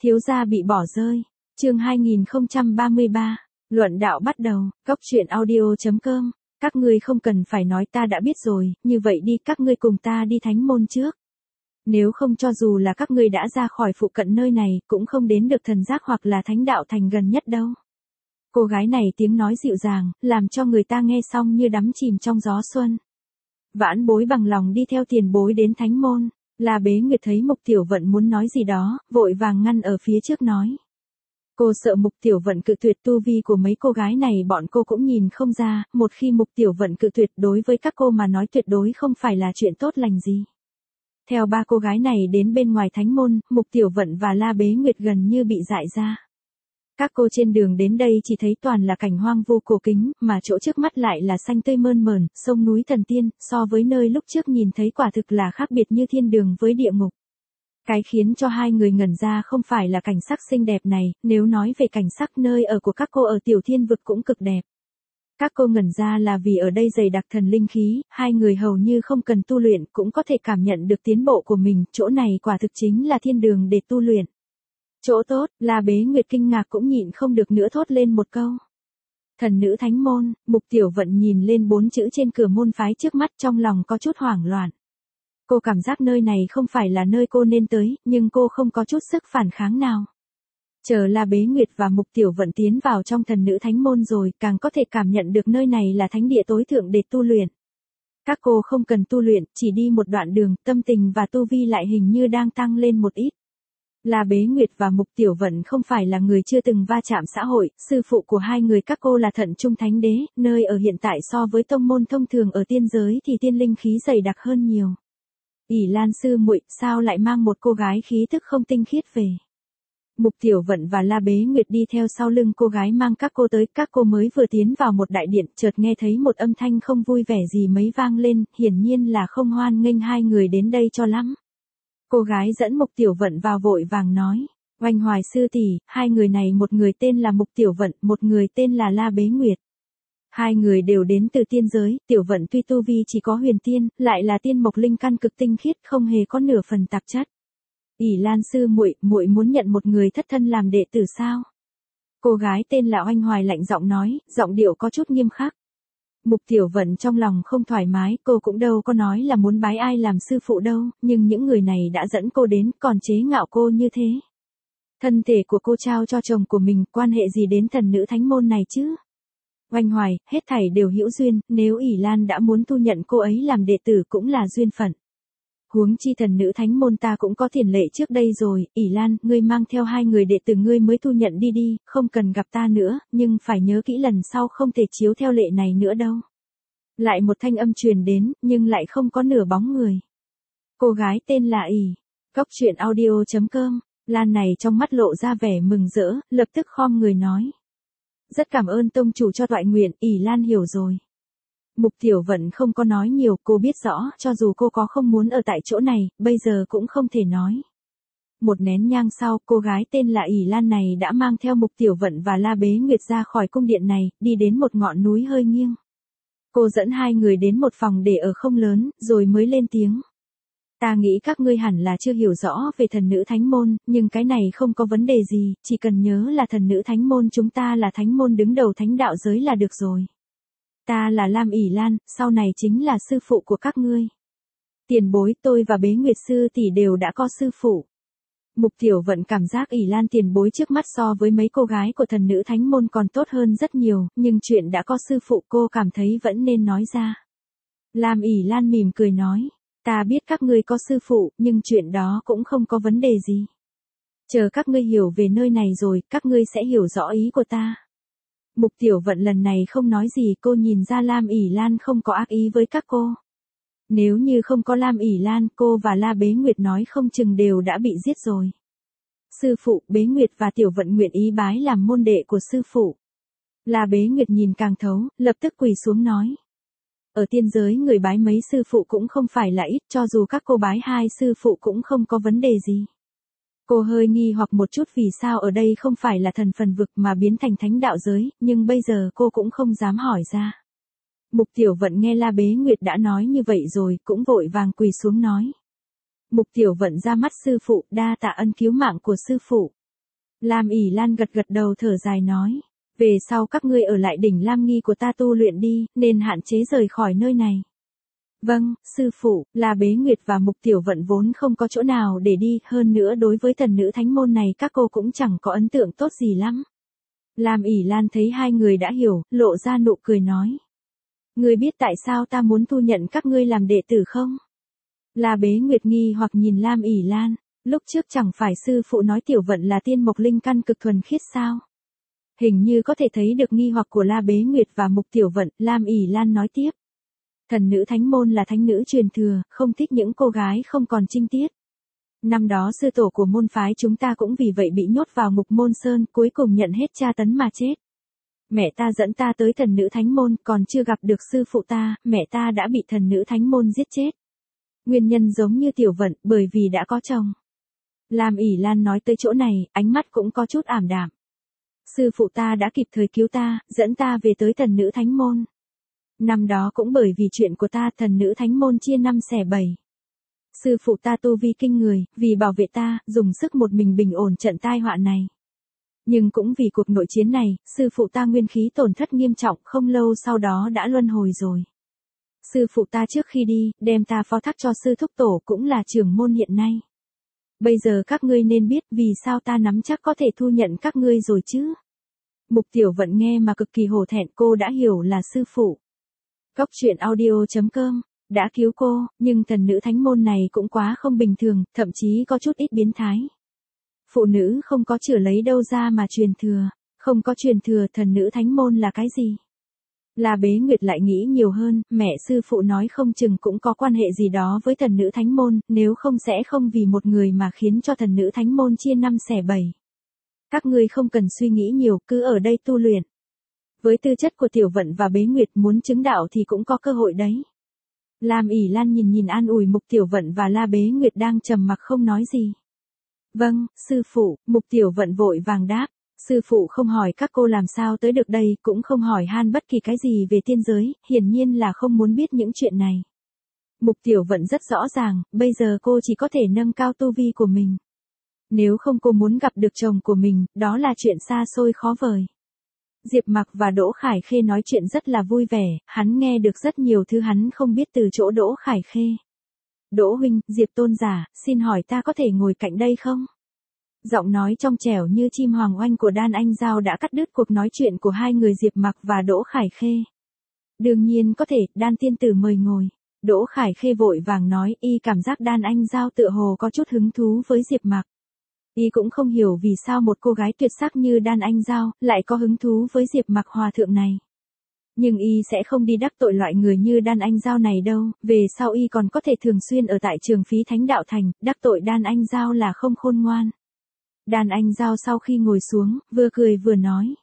Thiếu gia bị bỏ rơi. Chương 2033. Luận đạo bắt đầu. Góc truyện audio.com. Các ngươi không cần phải nói, ta đã biết rồi, như vậy đi, các ngươi cùng ta đi thánh môn trước. Nếu không, cho dù là các ngươi đã ra khỏi phụ cận nơi này, cũng không đến được thần giác hoặc là thánh đạo thành gần nhất đâu. Cô gái này tiếng nói dịu dàng, làm cho người ta nghe xong như đắm chìm trong gió xuân. Vãn bối bằng lòng đi theo tiền bối đến thánh môn. La Bế Nguyệt thấy Mục Tiểu Vận muốn nói gì đó, vội vàng ngăn ở phía trước nói. Cô sợ Mục Tiểu Vận cự tuyệt, tu vi của mấy cô gái này bọn cô cũng nhìn không ra, một khi Mục Tiểu Vận cự tuyệt đối với các cô mà nói tuyệt đối không phải là chuyện tốt lành gì. Theo ba cô gái này đến bên ngoài thánh môn, Mục Tiểu Vận và La Bế Nguyệt gần như bị dại ra. Các cô trên đường đến đây chỉ thấy toàn là cảnh hoang vu cổ kính, mà chỗ trước mắt lại là xanh tươi mơn mởn, sông núi thần tiên, so với nơi lúc trước nhìn thấy quả thực là khác biệt như thiên đường với địa ngục. Cái khiến cho hai người ngẩn ra không phải là cảnh sắc xinh đẹp này, nếu nói về cảnh sắc nơi ở của các cô ở Tiểu Thiên Vực cũng cực đẹp. Các cô ngẩn ra là vì ở đây dày đặc thần linh khí, hai người hầu như không cần tu luyện cũng có thể cảm nhận được tiến bộ của mình, chỗ này quả thực chính là thiên đường để tu luyện. Chỗ tốt, La Bế Nguyệt kinh ngạc cũng nhịn không được nữa thốt lên một câu. Thần nữ thánh môn. Mục Tiểu Vận nhìn lên 4 chữ trên cửa môn phái trước mắt, trong lòng có chút hoảng loạn. Cô cảm giác nơi này không phải là nơi cô nên tới, nhưng cô không có chút sức phản kháng nào. Chờ La Bế Nguyệt và Mục Tiểu Vận tiến vào trong thần nữ thánh môn rồi, càng có thể cảm nhận được nơi này là thánh địa tối thượng để tu luyện. Các cô không cần tu luyện, chỉ đi một đoạn đường, tâm tình và tu vi lại hình như đang tăng lên một ít. La Bế Nguyệt và Mục Tiểu Vận không phải là người chưa từng va chạm xã hội, sư phụ của hai người các cô là Thận Trung Thánh Đế, nơi ở hiện tại so với tông môn thông thường ở tiên giới thì tiên linh khí dày đặc hơn nhiều. ỷ Lan sư muội, sao lại mang một cô gái khí thức không tinh khiết về? Mục Tiểu Vận và La Bế Nguyệt đi theo sau lưng cô gái mang các cô tới, các cô mới vừa tiến vào một đại điện, chợt nghe thấy một âm thanh không vui vẻ gì mấy vang lên, hiển nhiên là không hoan nghênh hai người đến đây cho lắm. Cô gái dẫn Mục Tiểu Vận vào vội vàng nói, Oanh Hoài sư tỷ, hai người này một người tên là Mục Tiểu Vận, một người tên là La Bế Nguyệt. Hai người đều đến từ tiên giới, Tiểu Vận tuy tu vi chỉ có huyền tiên, lại là tiên mộc linh căn cực tinh khiết, không hề có nửa phần tạp chất. ỷ Lan sư muội, muội muốn nhận một người thất thân làm đệ tử sao? Cô gái tên là Oanh Hoài lạnh giọng nói, giọng điệu có chút nghiêm khắc. Mục Tiểu Vận trong lòng không thoải mái, cô cũng đâu có nói là muốn bái ai làm sư phụ đâu, nhưng những người này đã dẫn cô đến, còn chế ngạo cô như thế. Thân thể của cô trao cho chồng của mình, quan hệ gì đến thần nữ thánh môn này chứ? Oanh Hoài, hết thảy đều hữu duyên, nếu ỷ Lan đã muốn thu nhận cô ấy làm đệ tử cũng là duyên phận. Huống chi thần nữ thánh môn ta cũng có tiền lệ trước đây rồi, ỷ Lan, ngươi mang theo hai người đệ tử ngươi mới thu nhận đi đi, không cần gặp ta nữa, nhưng phải nhớ kỹ lần sau không thể chiếu theo lệ này nữa đâu. Lại một thanh âm truyền đến, nhưng lại không có nửa bóng người. Cô gái tên là ỷ. Góc truyện audio.com. Lan này trong mắt lộ ra vẻ mừng rỡ, lập tức khom người nói. Rất cảm ơn tông chủ cho toại nguyện, ỷ Lan hiểu rồi. Mục Tiểu Vận không có nói nhiều, cô biết rõ, cho dù cô có không muốn ở tại chỗ này, bây giờ cũng không thể nói. Một nén nhang sau, cô gái tên là ỷ Lan này đã mang theo Mục Tiểu Vận và La Bế Nguyệt ra khỏi cung điện này, đi đến một ngọn núi hơi nghiêng. Cô dẫn hai người đến một phòng để ở không lớn, rồi mới lên tiếng. Ta nghĩ các ngươi hẳn là chưa hiểu rõ về thần nữ thánh môn, nhưng cái này không có vấn đề gì, chỉ cần nhớ là thần nữ thánh môn chúng ta là thánh môn đứng đầu thánh đạo giới là được rồi. Ta là Lam ỷ Lan, sau này chính là sư phụ của các ngươi. Tiền bối, tôi và Bế Nguyệt sư tỷ đều đã có sư phụ. Mục Tiểu Vận cảm giác ỷ Lan tiền bối trước mắt so với mấy cô gái của thần nữ thánh môn còn tốt hơn rất nhiều, nhưng chuyện đã có sư phụ cô cảm thấy vẫn nên nói ra. Lam ỷ Lan mỉm cười nói, ta biết các ngươi có sư phụ, nhưng chuyện đó cũng không có vấn đề gì. Chờ các ngươi hiểu về nơi này rồi, các ngươi sẽ hiểu rõ ý của ta. Mục Tiểu Vận lần này không nói gì, cô nhìn ra Lam ỷ Lan không có ác ý với các cô. Nếu như không có Lam ỷ Lan, cô và La Bế Nguyệt nói không chừng đều đã bị giết rồi. Sư phụ, Bế Nguyệt và Tiểu Vận nguyện ý bái làm môn đệ của sư phụ. La Bế Nguyệt nhìn càng thấu, lập tức quỳ xuống nói. Ở tiên giới người bái mấy sư phụ cũng không phải là ít, cho dù các cô bái hai sư phụ cũng không có vấn đề gì. Cô hơi nghi hoặc một chút vì sao ở đây không phải là thần phần vực mà biến thành thánh đạo giới, nhưng bây giờ cô cũng không dám hỏi ra. Mục Tiểu Vận nghe La Bế Nguyệt đã nói như vậy rồi, cũng vội vàng quỳ xuống nói. Mục Tiểu Vận ra mắt sư phụ, đa tạ ân cứu mạng của sư phụ. Lam ỉ Lan gật gật đầu thở dài nói. Về sau các ngươi ở lại đỉnh Lam Nghi của ta tu luyện đi, nên hạn chế rời khỏi nơi này. Vâng, sư phụ. La Bế Nguyệt và Mục Tiểu Vận vốn không có chỗ nào để đi, hơn nữa đối với thần nữ thánh môn này các cô cũng chẳng có ấn tượng tốt gì lắm. Lam ỉ Lan thấy hai người đã hiểu, lộ ra nụ cười nói. Ngươi biết tại sao ta muốn thu nhận các ngươi làm đệ tử không? La Bế Nguyệt nghi hoặc nhìn Lam ỉ Lan, lúc trước chẳng phải sư phụ nói Tiểu Vận là tiên mộc linh căn cực thuần khiết sao? Hình như có thể thấy được nghi hoặc của La Bế Nguyệt và Mục Tiểu Vận, Lam ỉ Lan nói tiếp. Thần nữ thánh môn là thánh nữ truyền thừa, không thích những cô gái không còn trinh tiết. Năm đó sư tổ của môn phái chúng ta cũng vì vậy bị nhốt vào ngục môn sơn, cuối cùng nhận hết tra tấn mà chết. Mẹ ta dẫn ta tới thần nữ thánh môn, còn chưa gặp được sư phụ ta, mẹ ta đã bị thần nữ thánh môn giết chết. Nguyên nhân giống như Tiểu Vận, bởi vì đã có chồng. Lam ỉ Lan nói tới chỗ này, ánh mắt cũng có chút ảm đạm. Sư phụ ta đã kịp thời cứu ta, dẫn ta về tới thần nữ thánh môn. Năm đó cũng bởi vì chuyện của ta, thần nữ thánh môn chia 5 xẻ 7. Sư phụ ta tu vi kinh người, vì bảo vệ ta, dùng sức một mình bình ổn trận tai họa này. Nhưng cũng vì cuộc nội chiến này, sư phụ ta nguyên khí tổn thất nghiêm trọng, không lâu sau đó đã luân hồi rồi. Sư phụ ta trước khi đi, đem ta phó thác cho sư thúc tổ cũng là trưởng môn hiện nay. Bây giờ các ngươi nên biết vì sao ta nắm chắc có thể thu nhận các ngươi rồi chứ. Mục Tiểu Vận nghe mà cực kỳ hổ thẹn, cô đã hiểu là sư phụ. Cốc truyện audio.com đã cứu cô, nhưng thần nữ thánh môn này cũng quá không bình thường, thậm chí có chút ít biến thái. Phụ nữ không có chữa lấy đâu ra mà truyền thừa, không có truyền thừa thần nữ thánh môn là cái gì? La Bế Nguyệt lại nghĩ nhiều hơn, mẹ sư phụ nói không chừng cũng có quan hệ gì đó với thần nữ thánh môn, nếu không sẽ không vì một người mà khiến cho thần nữ thánh môn chia 5 xẻ 7. Các ngươi không cần suy nghĩ nhiều, cứ ở đây tu luyện. Với tư chất của Tiểu Vận và Bế Nguyệt muốn chứng đạo thì cũng có cơ hội đấy. Lam ỉ Lan nhìn an ủi Mục Tiểu Vận và La Bế Nguyệt đang trầm mặc không nói gì. Vâng, sư phụ. Mục Tiểu Vận vội vàng đáp. Sư phụ không hỏi các cô làm sao tới được đây, cũng không hỏi han bất kỳ cái gì về tiên giới, hiển nhiên là không muốn biết những chuyện này. Mục Tiểu Vận rất rõ ràng, bây giờ cô chỉ có thể nâng cao tu vi của mình. Nếu không cô muốn gặp được chồng của mình, đó là chuyện xa xôi khó vời. Diệp Mặc và Đỗ Khải Khê nói chuyện rất là vui vẻ, hắn nghe được rất nhiều thứ hắn không biết từ chỗ Đỗ Khải Khê. Đỗ huynh, Diệp tôn giả, xin hỏi ta có thể ngồi cạnh đây không? Giọng nói trong trẻo như chim hoàng oanh của Đan Anh Giao đã cắt đứt cuộc nói chuyện của hai người Diệp Mặc và Đỗ Khải Khê. Đương nhiên có thể, Đan tiên tử mời ngồi. Đỗ Khải Khê vội vàng nói, y cảm giác Đan Anh Giao tựa hồ có chút hứng thú với Diệp Mặc. Y cũng không hiểu vì sao một cô gái tuyệt sắc như Đan Anh Giao lại có hứng thú với Diệp Mặc hòa thượng này. Nhưng y sẽ không đi đắc tội loại người như Đan Anh Giao này đâu, về sau y còn có thể thường xuyên ở tại trường Phí Thánh Đạo Thành, đắc tội Đan Anh Giao là không khôn ngoan. Đan Anh Giao sau khi ngồi xuống, vừa cười vừa nói.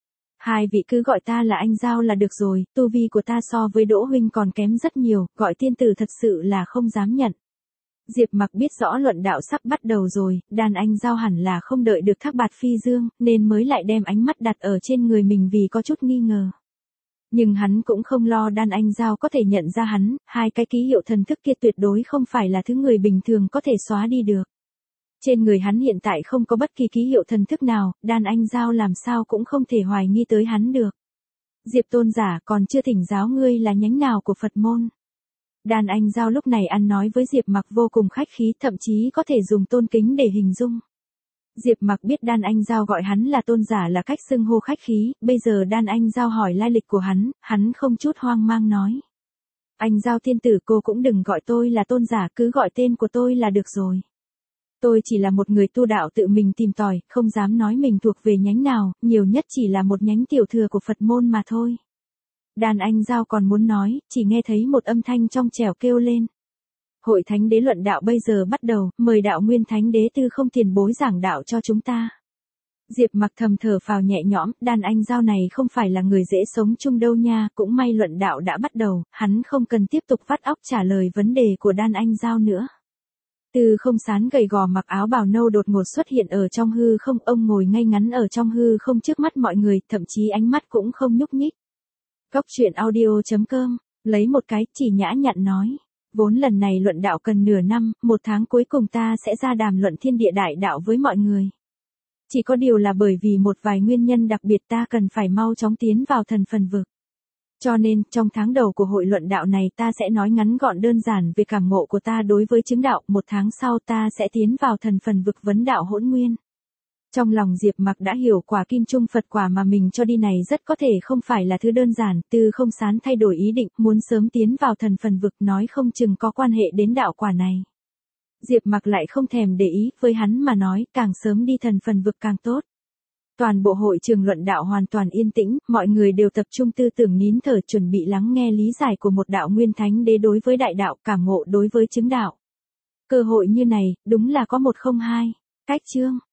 Hai vị cứ gọi ta là Anh Giao là được rồi, tu vi của ta so với Đỗ huynh còn kém rất nhiều, gọi tiên tử thật sự là không dám nhận. Diệp Mặc biết rõ luận đạo sắp bắt đầu rồi, Đan Anh Giao hẳn là không đợi được Thác Bạt Phi Dương, nên mới lại đem ánh mắt đặt ở trên người mình vì có chút nghi ngờ. Nhưng hắn cũng không lo Đan Anh Giao có thể nhận ra hắn, hai cái ký hiệu thần thức kia tuyệt đối không phải là thứ người bình thường có thể xóa đi được. Trên người hắn hiện tại không có bất kỳ ký hiệu thần thức nào, Đan Anh Giao làm sao cũng không thể hoài nghi tới hắn được. Diệp tôn giả còn chưa thỉnh giáo ngươi là nhánh nào của Phật môn. Đan Anh Giao lúc này ăn nói với Diệp Mặc vô cùng khách khí, thậm chí có thể dùng tôn kính để hình dung. Diệp Mặc biết Đan Anh Giao gọi hắn là tôn giả là cách xưng hô khách khí, bây giờ Đan Anh Giao hỏi lai lịch của hắn không chút hoang mang nói. Anh Giao tiên tử, cô cũng đừng gọi tôi là tôn giả, cứ gọi tên của tôi là được rồi. Tôi chỉ là một người tu đạo tự mình tìm tòi, không dám nói mình thuộc về nhánh nào, nhiều nhất chỉ là một nhánh tiểu thừa của Phật môn mà thôi. Đan Anh Giao còn muốn nói, chỉ nghe thấy một âm thanh trong trẻo kêu lên. Hội Thánh Đế luận đạo bây giờ bắt đầu, mời đạo Nguyên Thánh Đế Tư Không tiền bối giảng đạo cho chúng ta. Diệp Mặc thầm thở phào nhẹ nhõm, Đan Anh Giao này không phải là người dễ sống chung đâu nha, cũng may luận đạo đã bắt đầu, hắn không cần tiếp tục vắt óc trả lời vấn đề của Đan Anh Giao nữa. Tư Không Sán gầy gò mặc áo bào nâu đột ngột xuất hiện ở trong hư không, ông ngồi ngay ngắn ở trong hư không trước mắt mọi người, thậm chí ánh mắt cũng không nhúc nhích. Cốc truyện audio.com, lấy một cái, chỉ nhã nhặn nói. Vốn lần này luận đạo cần nửa năm, 1 tháng cuối cùng ta sẽ ra đàm luận thiên địa đại đạo với mọi người. Chỉ có điều là bởi vì một vài nguyên nhân đặc biệt ta cần phải mau chóng tiến vào thần phần vực. Cho nên, trong tháng đầu của hội luận đạo này ta sẽ nói ngắn gọn đơn giản về cảm ngộ của ta đối với chứng đạo, một tháng sau ta sẽ tiến vào thần phần vực vấn đạo hỗn nguyên. Trong lòng Diệp Mặc đã hiểu quả kim trung Phật quả mà mình cho đi này rất có thể không phải là thứ đơn giản, Tư Không Sán thay đổi ý định, muốn sớm tiến vào thần phần vực nói không chừng có quan hệ đến đạo quả này. Diệp Mặc lại không thèm để ý, với hắn mà nói, càng sớm đi thần phần vực càng tốt. Toàn bộ hội trường luận đạo hoàn toàn yên tĩnh, mọi người đều tập trung tư tưởng nín thở chuẩn bị lắng nghe lý giải của một đạo nguyên thánh đế đối với đại đạo, cảm ngộ đối với chứng đạo. Cơ hội như này, đúng là có một không hai. Cách chương